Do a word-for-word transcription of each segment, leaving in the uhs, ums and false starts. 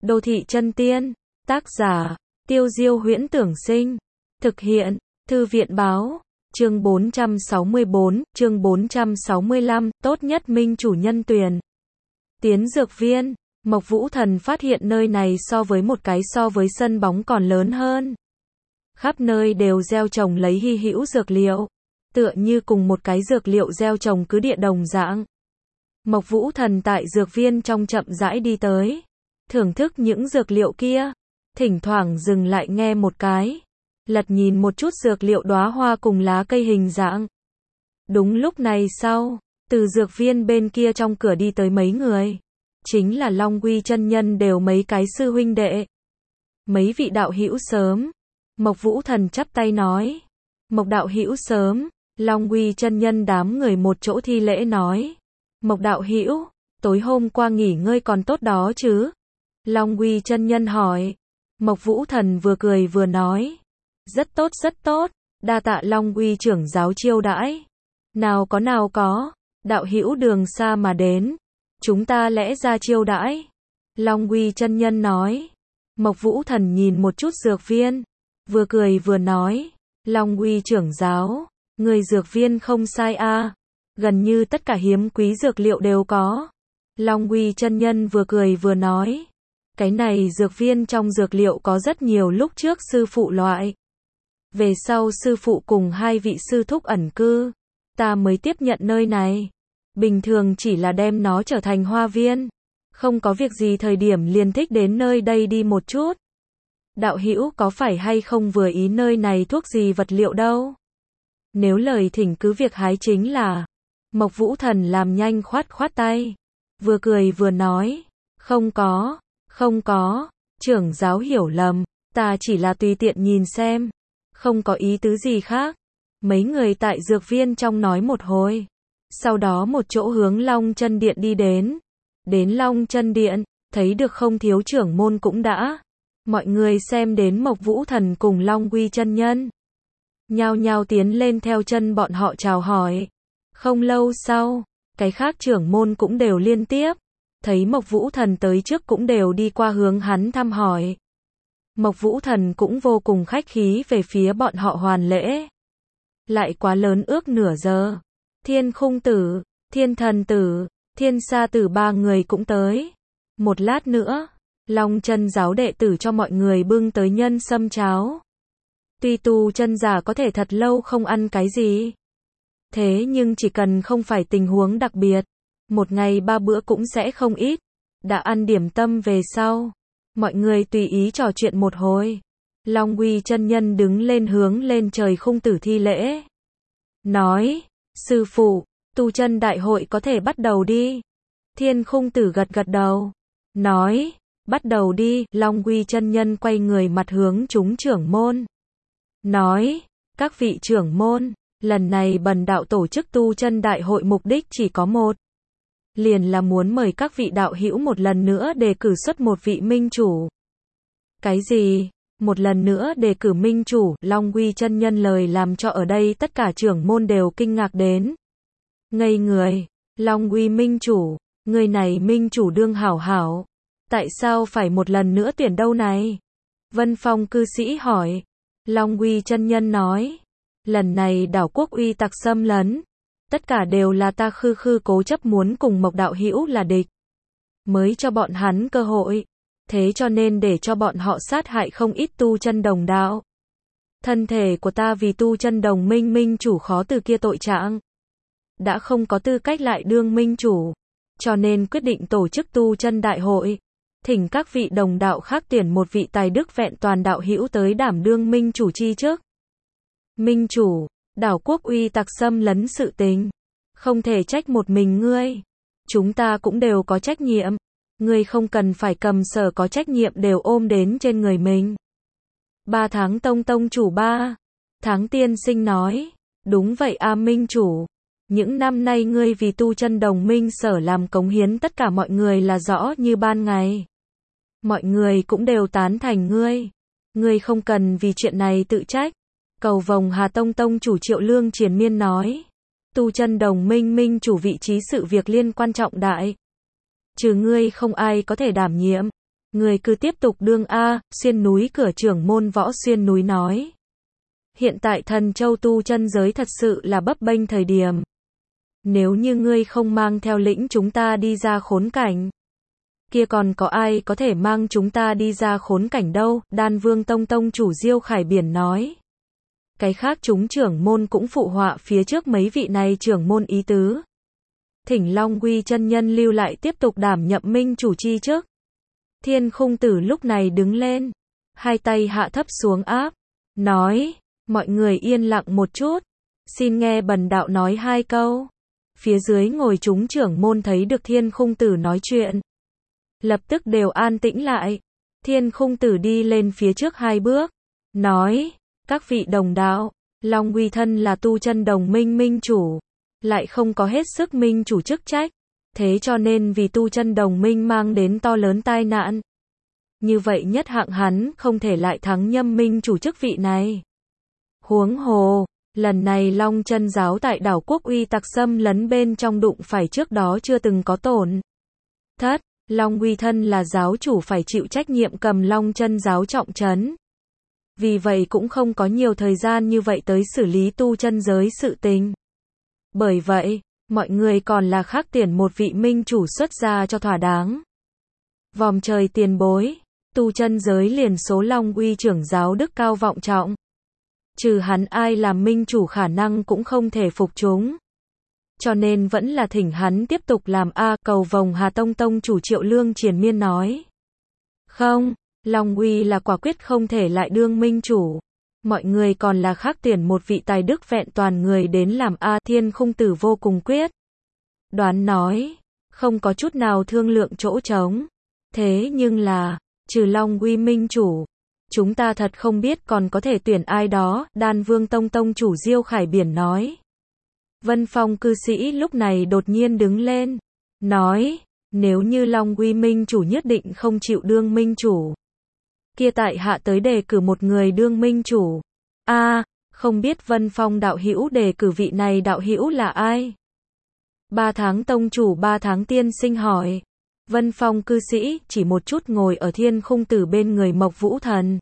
Đô thị chân tiên, tác giả, Tiêu Diêu Huyễn Tưởng Sinh, thực hiện, Thư viện báo, chương bốn trăm sáu mươi bốn, chương bốn trăm sáu mươi lăm, tốt nhất minh chủ nhân tuyển. Tiến dược viên, Mộc Vũ Thần phát hiện nơi này so với một cái so với sân bóng còn lớn hơn. Khắp nơi đều gieo trồng lấy hy hữu dược liệu, tựa như cùng một cái dược liệu gieo trồng cứ địa đồng dạng. Mộc Vũ Thần tại dược viên trong chậm rãi đi tới, thưởng thức những dược liệu kia, thỉnh thoảng dừng lại nghe một cái, lật nhìn một chút dược liệu đóa hoa cùng lá cây hình dạng. Đúng lúc này sau, từ dược viên bên kia trong cửa đi tới mấy người, chính là Long Quy chân nhân đều mấy cái sư huynh đệ. Mấy vị đạo hữu sớm, Mộc Vũ Thần chắp tay nói. Mộc đạo hữu sớm, Long Quy chân nhân đám người một chỗ thi lễ nói. Mộc đạo hữu, tối hôm qua nghỉ ngơi còn tốt đó chứ? Long Quy chân nhân hỏi. Mộc Vũ Thần vừa cười vừa nói. Rất tốt rất tốt, đa tạ Long Quy trưởng giáo chiêu đãi. Nào có nào có, đạo hữu đường xa mà đến, chúng ta lẽ ra chiêu đãi. Long Quy chân nhân nói. Mộc Vũ Thần nhìn một chút dược viên, vừa cười vừa nói. Long Quy trưởng giáo, người dược viên không sai a, à. Gần như tất cả hiếm quý dược liệu đều có. Long Quy chân nhân vừa cười vừa nói. Cái này dược viên trong dược liệu có rất nhiều lúc trước sư phụ loại. Về sau sư phụ cùng hai vị sư thúc ẩn cư, ta mới tiếp nhận nơi này. Bình thường chỉ là đem nó trở thành hoa viên, không có việc gì thời điểm liền thích đến nơi đây đi một chút. Đạo hữu có phải hay không vừa ý nơi này thuốc gì vật liệu đâu? Nếu lời thỉnh cứ việc hái chính là. Mộc Vũ Thần làm nhanh khoát khoát tay, vừa cười vừa nói. Không có, không có, trưởng giáo hiểu lầm, ta chỉ là tùy tiện nhìn xem, không có ý tứ gì khác. Mấy người tại dược viên trong nói một hồi, sau đó một chỗ hướng Long Chân Điện đi đến. Đến Long Chân Điện, thấy được không thiếu trưởng môn cũng đã. Mọi người xem đến Mộc Vũ Thần cùng Long Quy chân nhân, nhao nhao tiến lên theo chân bọn họ chào hỏi. Không lâu sau, cái khác trưởng môn cũng đều liên tiếp, thấy Mộc Vũ Thần tới trước cũng đều đi qua hướng hắn thăm hỏi. Mộc Vũ Thần cũng vô cùng khách khí về phía bọn họ hoàn lễ. Lại quá lớn ước nửa giờ, Thiên Khung Tử, Thiên Thần Tử, Thiên Sa Tử ba người cũng tới. Một lát nữa, Long Chân giáo đệ tử cho mọi người bưng tới nhân sâm cháo. Tuy tu chân giả có thể thật lâu không ăn cái gì, thế nhưng chỉ cần không phải tình huống đặc biệt, một ngày ba bữa cũng sẽ không ít. Đã ăn điểm tâm về sau, mọi người tùy ý trò chuyện một hồi. Long Quy chân nhân đứng lên hướng lên trời Khung Tử thi lễ. Nói, sư phụ, tu chân đại hội có thể bắt đầu đi. Thiên Khung Tử gật gật đầu. Nói, bắt đầu đi. Long Quy chân nhân quay người mặt hướng chúng trưởng môn. Nói, các vị trưởng môn, lần này bần đạo tổ chức tu chân đại hội mục đích chỉ có một. Liền là muốn mời các vị đạo hữu một lần nữa đề cử xuất một vị minh chủ. Cái gì? Một lần nữa đề cử minh chủ? Long Quy chân nhân lời làm cho ở đây tất cả trưởng môn đều kinh ngạc đến. Ngây người, Long Quy minh chủ, người này minh chủ đương hảo hảo, tại sao phải một lần nữa tuyển đâu này? Vân Phong cư sĩ hỏi. Long Quy chân nhân nói, lần này đảo quốc uy tặc xâm lấn, tất cả đều là ta khư khư cố chấp muốn cùng Mộc đạo hữu là địch, mới cho bọn hắn cơ hội, thế cho nên để cho bọn họ sát hại không ít tu chân đồng đạo. Thân thể của ta vì tu chân đồng minh minh chủ khó từ kia tội trạng, đã không có tư cách lại đương minh chủ, cho nên quyết định tổ chức tu chân đại hội, thỉnh các vị đồng đạo khác tuyển một vị tài đức vẹn toàn đạo hữu tới đảm đương minh chủ chi chức. Minh chủ, đảo quốc uy tặc xâm lấn sự tình, không thể trách một mình ngươi, chúng ta cũng đều có trách nhiệm, ngươi không cần phải cầm sở có trách nhiệm đều ôm đến trên người mình. Ba tháng tông tông chủ ba tháng tiên sinh nói, đúng vậy a minh chủ, những năm nay ngươi vì tu chân đồng minh sở làm cống hiến tất cả mọi người là rõ như ban ngày. Mọi người cũng đều tán thành ngươi, ngươi không cần vì chuyện này tự trách. Cầu vồng Hà Tông tông chủ Triệu Lương triền miên nói, tu chân đồng minh minh chủ vị trí sự việc liên quan trọng đại, trừ ngươi không ai có thể đảm nhiệm, Người cứ tiếp tục đương a, xuyên núi cửa trưởng môn Võ Xuyên núi nói. Hiện tại Thần Châu tu chân giới thật sự là bấp bênh thời điểm. Nếu như ngươi không mang theo lĩnh chúng ta đi ra khốn cảnh, kia còn có ai có thể mang chúng ta đi ra khốn cảnh đâu, Đan Vương Tông Tông chủ Diêu Khải Biển nói. Cái khác chúng trưởng môn cũng phụ họa phía trước mấy vị này trưởng môn ý tứ. Thỉnh Long Uy chân nhân lưu lại tiếp tục đảm nhậm minh chủ chi chức. Thiên Khung Tử lúc này đứng lên, hai tay hạ thấp xuống áp, nói, mọi người yên lặng một chút, xin nghe bần đạo nói hai câu. Phía dưới ngồi chúng trưởng môn thấy được Thiên Khung Tử nói chuyện, lập tức đều an tĩnh lại. Thiên Khung Tử đi lên phía trước hai bước, nói, các vị đồng đạo, Long Uy thân là tu chân đồng minh minh chủ, lại không có hết sức minh chủ chức trách, thế cho nên vì tu chân đồng minh mang đến to lớn tai nạn. Như vậy nhất hạng hắn không thể lại thắng nhâm minh chủ chức vị này. Huống hồ, lần này Long Chân giáo tại đảo Quốc Uy tặc xâm lấn bên trong đụng phải trước đó chưa từng có tổn thất, Long Uy thân là giáo chủ phải chịu trách nhiệm cầm Long Chân giáo trọng trấn. Vì vậy cũng không có nhiều thời gian như vậy tới xử lý tu chân giới sự tình. Bởi vậy, mọi người còn là khác tuyển một vị minh chủ xuất gia cho thỏa đáng. Vòm trời tiền bối, tu chân giới liền số Long Uy trưởng giáo đức cao vọng trọng. Trừ hắn ai làm minh chủ khả năng cũng không thể phục chúng. Cho nên vẫn là thỉnh hắn tiếp tục làm A. Cầu Vồng Hà Tông Tông chủ Triệu Lương triền miên nói. Không, Long Uy là quả quyết không thể lại đương minh chủ. Mọi người còn là khác tuyển một vị tài đức vẹn toàn người đến làm A. Thiên Khung Tử vô cùng quyết đoán nói, không có chút nào thương lượng chỗ trống. Thế nhưng là, trừ Long Uy minh chủ, chúng ta thật không biết còn có thể tuyển ai đó, Đan Vương Tông Tông chủ Diêu Khải Biển nói. Vân Phong cư sĩ lúc này đột nhiên đứng lên, nói, nếu như Long Uy minh chủ nhất định không chịu đương minh chủ, kia tại hạ tới đề cử một người đương minh chủ. A, à, không biết Vân Phong đạo hữu đề cử vị này đạo hữu là ai? Ba tháng tông chủ ba tháng tiên sinh hỏi. Vân Phong cư sĩ chỉ một chút ngồi ở Thiên Khung Tử bên người Mộc Vũ Thần.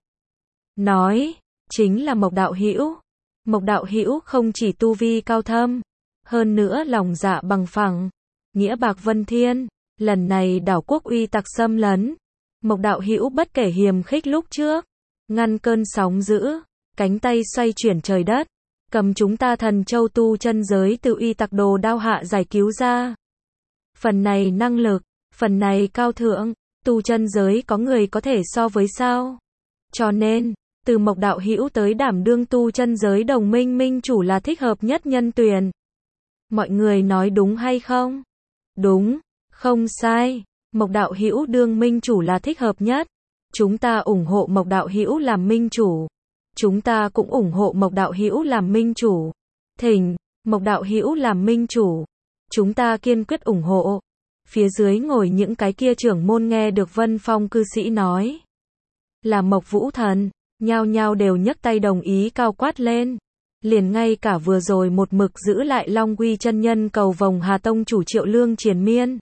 Nói, chính là Mộc đạo hữu. Mộc đạo hữu không chỉ tu vi cao thâm, hơn nữa lòng dạ bằng phẳng, nghĩa bạc vân thiên. Lần này đảo Quốc Uy tặc xâm lấn, Mộc đạo hữu bất kể hiềm khích lúc trước, ngăn cơn sóng dữ, cánh tay xoay chuyển trời đất, cầm chúng ta Thần Châu tu chân giới từ uy tặc đồ đao hạ giải cứu ra. Phần này năng lực, phần này cao thượng, tu chân giới có người có thể so với sao? Cho nên, từ Mộc đạo hữu tới đảm đương tu chân giới đồng minh minh chủ là thích hợp nhất nhân tuyển. Mọi người nói đúng hay không? Đúng, không sai. Mộc đạo hữu đương minh chủ là thích hợp nhất. Chúng ta ủng hộ Mộc đạo hữu làm minh chủ. Chúng ta cũng ủng hộ Mộc đạo hữu làm minh chủ. Thỉnh, Mộc đạo hữu làm minh chủ. Chúng ta kiên quyết ủng hộ. Phía dưới ngồi những cái kia trưởng môn nghe được Vân Phong cư sĩ nói. Là Mộc Vũ Thần, nhao nhao đều nhấc tay đồng ý cao quát lên. Liền ngay cả vừa rồi một mực giữ lại Long Uy chân nhân Cầu Vồng Hà Tông chủ Triệu Lương triền miên.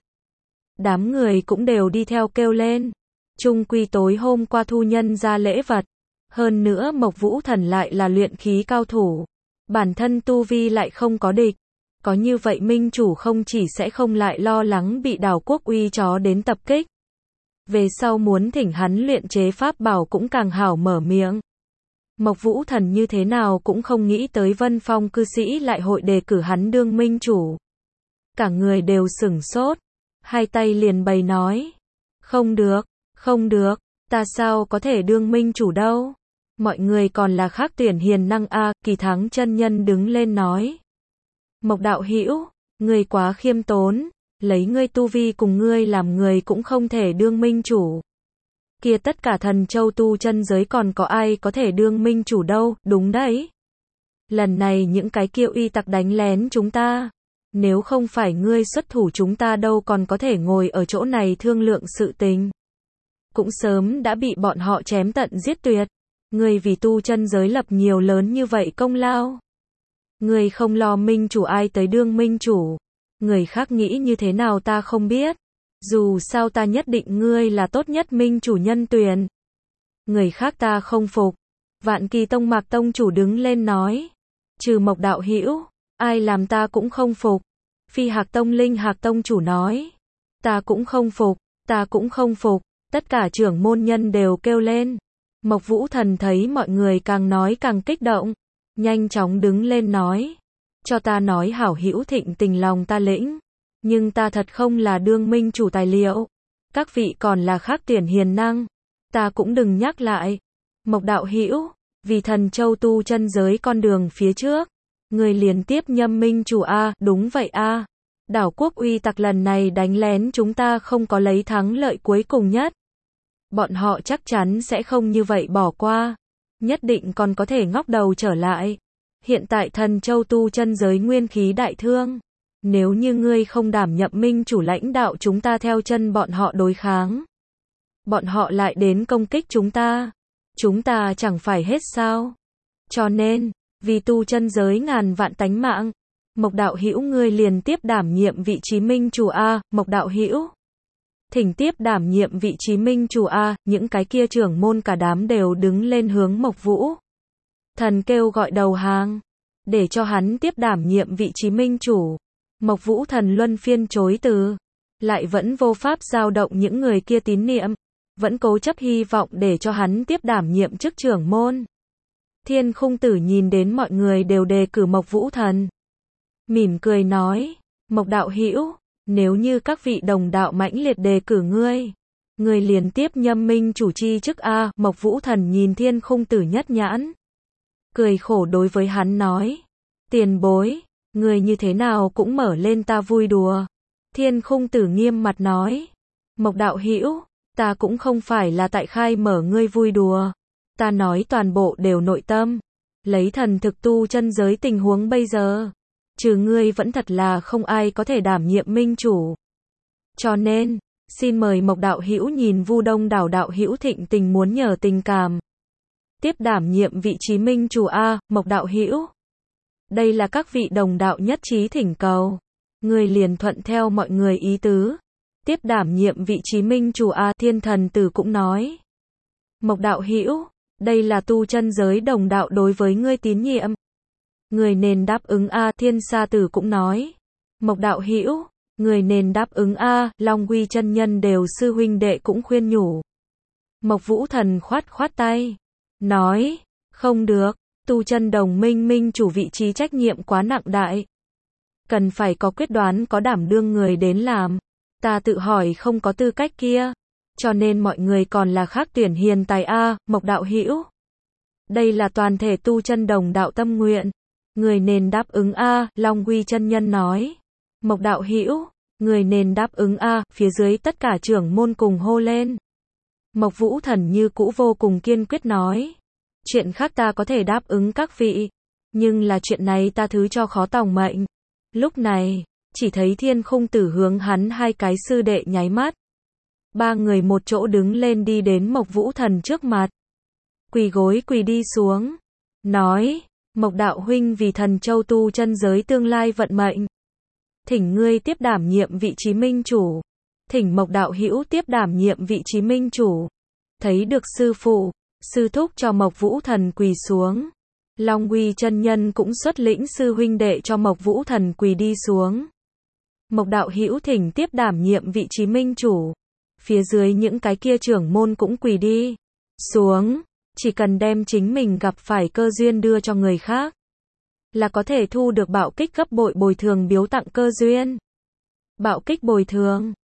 Đám người cũng đều đi theo kêu lên. Trung quy tối hôm qua thu nhân ra lễ vật. Hơn nữa Mộc Vũ Thần lại là luyện khí cao thủ. Bản thân tu vi lại không có địch. Có như vậy minh chủ không chỉ sẽ không lại lo lắng bị đảo Quốc Uy chó đến tập kích. Về sau muốn thỉnh hắn luyện chế pháp bảo cũng càng hảo mở miệng. Mộc Vũ Thần như thế nào cũng không nghĩ tới Vân Phong cư sĩ lại hội đề cử hắn đương minh chủ. Cả người đều sửng sốt. Hai tay liền bày nói. Không được, không được, ta sao có thể đương minh chủ đâu. Mọi người còn là khác tuyển hiền năng a. Kỳ Thắng chân nhân đứng lên nói. Mộc đạo hữu, ngươi quá khiêm tốn, lấy ngươi tu vi cùng ngươi làm người cũng không thể đương minh chủ. Kia tất cả Thần Châu tu chân giới còn có ai có thể đương minh chủ đâu, đúng đấy. Lần này những cái kia uy tặc đánh lén chúng ta, nếu không phải ngươi xuất thủ chúng ta đâu còn có thể ngồi ở chỗ này thương lượng sự tình. Cũng sớm đã bị bọn họ chém tận giết tuyệt. Ngươi vì tu chân giới lập nhiều lớn như vậy công lao. Người không lo minh chủ ai tới đương minh chủ. Người khác nghĩ như thế nào ta không biết. Dù sao ta nhất định ngươi là tốt nhất minh chủ nhân tuyển. Người khác ta không phục. Vạn Kỳ Tông Mạc Tông chủ đứng lên nói. Trừ Mộc đạo hữu, ai làm ta cũng không phục. Phi Hạc Tông Linh Hạc Tông chủ nói. Ta cũng không phục, ta cũng không phục. Tất cả trưởng môn nhân đều kêu lên. Mộc Vũ Thần thấy mọi người càng nói càng kích động. Nhanh chóng đứng lên nói. Cho ta nói hảo hữu thịnh tình lòng ta lĩnh. Nhưng ta thật không là đương minh chủ tài liệu. Các vị còn là khác tuyển hiền năng. Ta cũng đừng nhắc lại. Mộc đạo hữu, vì Thần Châu tu chân giới con đường phía trước. Người liền tiếp nhâm minh chủ a, đúng vậy a. Đảo quốc uy tặc lần này đánh lén chúng ta không có lấy thắng lợi cuối cùng nhất. Bọn họ chắc chắn sẽ không như vậy bỏ qua. Nhất định còn có thể ngóc đầu trở lại. Hiện tại Thần Châu tu chân giới nguyên khí đại thương. Nếu như ngươi không đảm nhậm minh chủ lãnh đạo chúng ta theo chân bọn họ đối kháng. Bọn họ lại đến công kích chúng ta. Chúng ta chẳng phải hết sao. Cho nên, vì tu chân giới ngàn vạn tánh mạng. Mộc đạo hữu ngươi liền tiếp đảm nhiệm vị trí minh chủ a, Mộc đạo hữu. Thỉnh tiếp đảm nhiệm vị trí minh chủ a, những cái kia trưởng môn cả đám đều đứng lên hướng Mộc Vũ. Thần kêu gọi đầu hàng, để cho hắn tiếp đảm nhiệm vị trí minh chủ. Mộc Vũ Thần luân phiên chối từ, lại vẫn vô pháp dao động những người kia tín niệm, vẫn cố chấp hy vọng để cho hắn tiếp đảm nhiệm chức trưởng môn. Thiên Khung Tử nhìn đến mọi người đều đề cử Mộc Vũ Thần, mỉm cười nói, Mộc đạo hữu, nếu như các vị đồng đạo mãnh liệt đề cử ngươi, ngươi liền tiếp nhâm minh chủ chi chức a. Mộc Vũ Thần nhìn Thiên Khung Tử nhất nhãn, cười khổ đối với hắn nói, tiền bối, người như thế nào cũng mở lên ta vui đùa. Thiên Khung Tử nghiêm mặt nói, Mộc đạo hữu, ta cũng không phải là tại khai mở ngươi vui đùa. Ta nói toàn bộ đều nội tâm. Lấy thần thực tu chân giới tình huống bây giờ. Trừ ngươi vẫn thật là không ai có thể đảm nhiệm minh chủ. Cho nên, xin mời Mộc đạo hữu nhìn Vu Đông đảo đạo hữu thịnh tình muốn nhờ tình cảm. Tiếp đảm nhiệm vị trí minh chủ a, Mộc đạo hữu. Đây là các vị đồng đạo nhất trí thỉnh cầu. Người liền thuận theo mọi người ý tứ. Tiếp đảm nhiệm vị trí minh chủ a, Thiên Thần Tử cũng nói. Mộc đạo hữu, đây là tu chân giới đồng đạo đối với ngươi tín nhiệm. Người nên đáp ứng a, Thiên Sa Tử cũng nói. Mộc đạo hữu, người nên đáp ứng a, Long Quy chân nhân đều sư huynh đệ cũng khuyên nhủ. Mộc Vũ Thần khoát khoát tay, nói, không được, tu chân đồng minh minh chủ vị trí trách nhiệm quá nặng đại. Cần phải có quyết đoán có đảm đương người đến làm. Ta tự hỏi không có tư cách kia. Cho nên mọi người còn là khác tuyển hiền tài a, Mộc đạo hữu. Đây là toàn thể tu chân đồng đạo tâm nguyện. Người nên đáp ứng a, Long Quy chân nhân nói. Mộc đạo hữu, người nên đáp ứng a, phía dưới tất cả trưởng môn cùng hô lên. Mộc Vũ Thần như cũ vô cùng kiên quyết nói. Chuyện khác ta có thể đáp ứng các vị. Nhưng là chuyện này ta thứ cho khó tòng mệnh. Lúc này, chỉ thấy Thiên Khung Tử hướng hắn hai cái sư đệ nháy mắt. Ba người một chỗ đứng lên đi đến Mộc Vũ Thần trước mặt. Quỳ gối quỳ đi xuống. Nói, Mộc đạo huynh vì Thần Châu tu chân giới tương lai vận mệnh. Thỉnh ngươi tiếp đảm nhiệm vị trí minh chủ. Thỉnh Mộc đạo hữu tiếp đảm nhiệm vị trí minh chủ. Thấy được sư phụ, sư thúc cho Mộc Vũ Thần quỳ xuống. Long Quy chân nhân cũng xuất lĩnh sư huynh đệ cho Mộc Vũ Thần quỳ đi xuống. Mộc đạo hữu thỉnh tiếp đảm nhiệm vị trí minh chủ. Phía dưới những cái kia trưởng môn cũng quỳ đi xuống, chỉ cần đem chính mình gặp phải cơ duyên đưa cho người khác, là có thể thu được bạo kích gấp bội bồi thường biếu tặng cơ duyên. Bạo kích bồi thường,